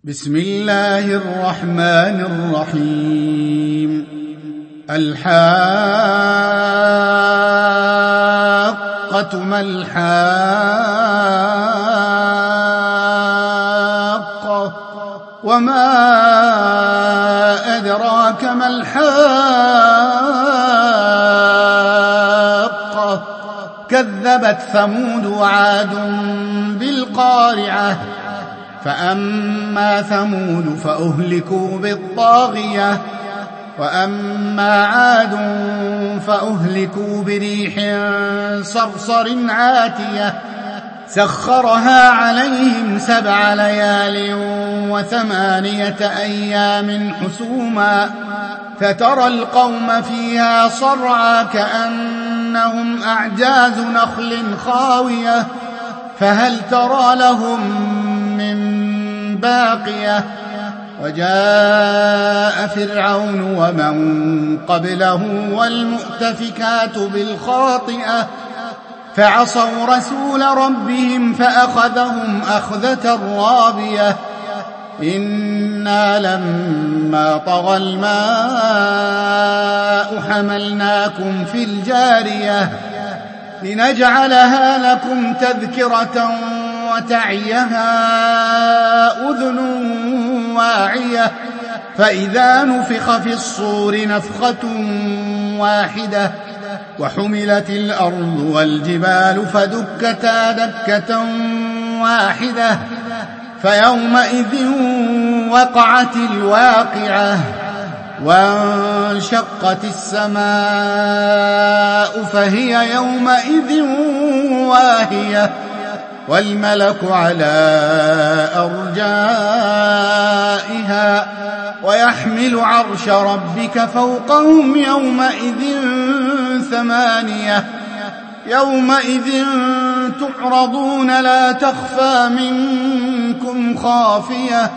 بسم الله الرحمن الرحيم. الحاقة ما الحاقة وما أدراك ما الحاقة كذبت ثمود وعاد بالقارعة فأما ثمود فأهلكوا بالطاغية وأما عاد فأهلكوا بريح صرصر عاتية سخرها عليهم 7 ليال و8 أيام حسوما فترى القوم فيها صرعى كأنهم أعجاز نخل خاوية فهل ترى لهم من باقية وجاء فرعون ومن قبله والمؤتفكات بالخاطئة فعصوا رسول ربهم فأخذهم أخذة رابية إنا لما طغى الماء حملناكم في الجارية لنجعلها لكم تذكرة وتعيها أذن واعية فإذا نفخ في الصور نفخة واحدة وحملت الأرض والجبال فدكتا دكة واحدة فيومئذ وقعت الواقعة وانشقت السماء فهي يومئذ واهية والملك على أرجائها ويحمل عرش ربك فوقهم يومئذ 8 يومئذ تعرضون لا تخفى منكم خافية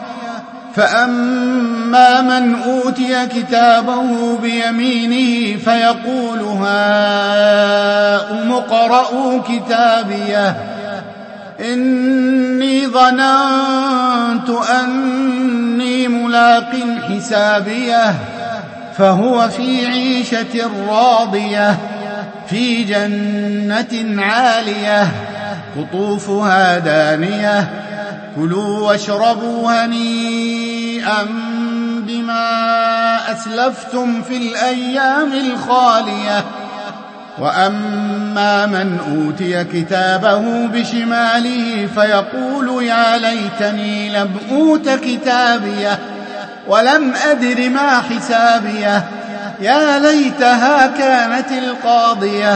فأما من أوتي كتابه بيمينه فيقول هاؤم اقرءوا كتابيه إني ظننت أني ملاق حسابيه فهو في عيشة راضية في جنة عالية قطوفها دانية كلوا واشربوا هنيئا بما أسلفتم في الأيام الخالية وأما من أوتي كتابه بشماله فيقول يا ليتني لم أوت كتابيه ولم أدر ما حسابيه يا ليتها كانت القاضية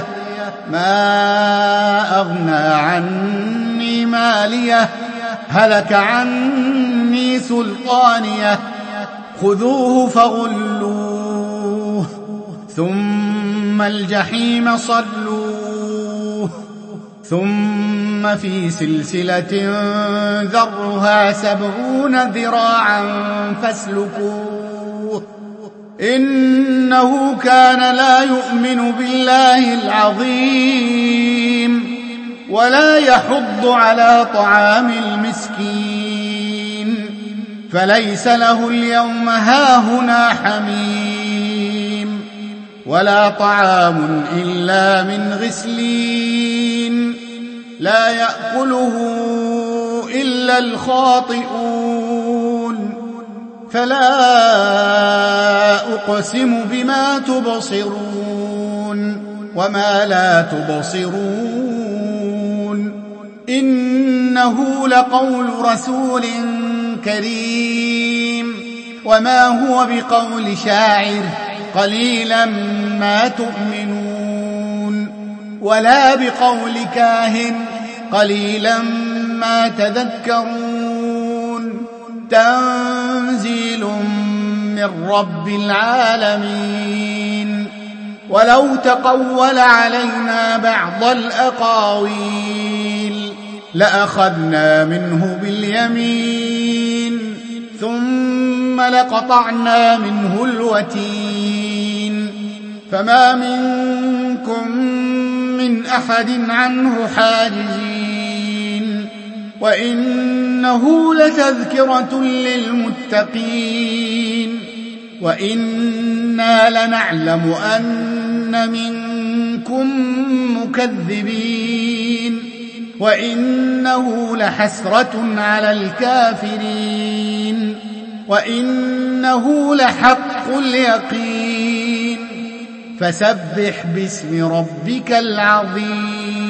ما أغنى عني ماليه هلك عني سلطانيه خذوه فغلوه ثم الجحيم صلوه ثم في سلسلة ذرها 70 ذراعا فاسلكوه إنه كان لا يؤمن بالله العظيم ولا يحض على طعام المسكين فليس له اليوم هاهنا حميم ولا طعام إلا من غسلين لا يأكله إلا الخاطئون فلا أقسم بما تبصرون وما لا تبصرون إنه لقول رسول كريم وما هو بقول شاعر قليلا ما تؤمنون ولا بقول كاهن قليلا ما تذكرون تنزيل من رب العالمين ولو تقول علينا بعض الأقاويل لأخذنا منه باليمين ثم لقطعنا منه الوتين فما منكم من أحد عنه حاجزين وإنه وإنه لتذكرة للمتقين وإنا لنعلم أن منكم مكذبين وإنه لحسرة على الكافرين وإنه لحق اليقين فسبح باسم ربك العظيم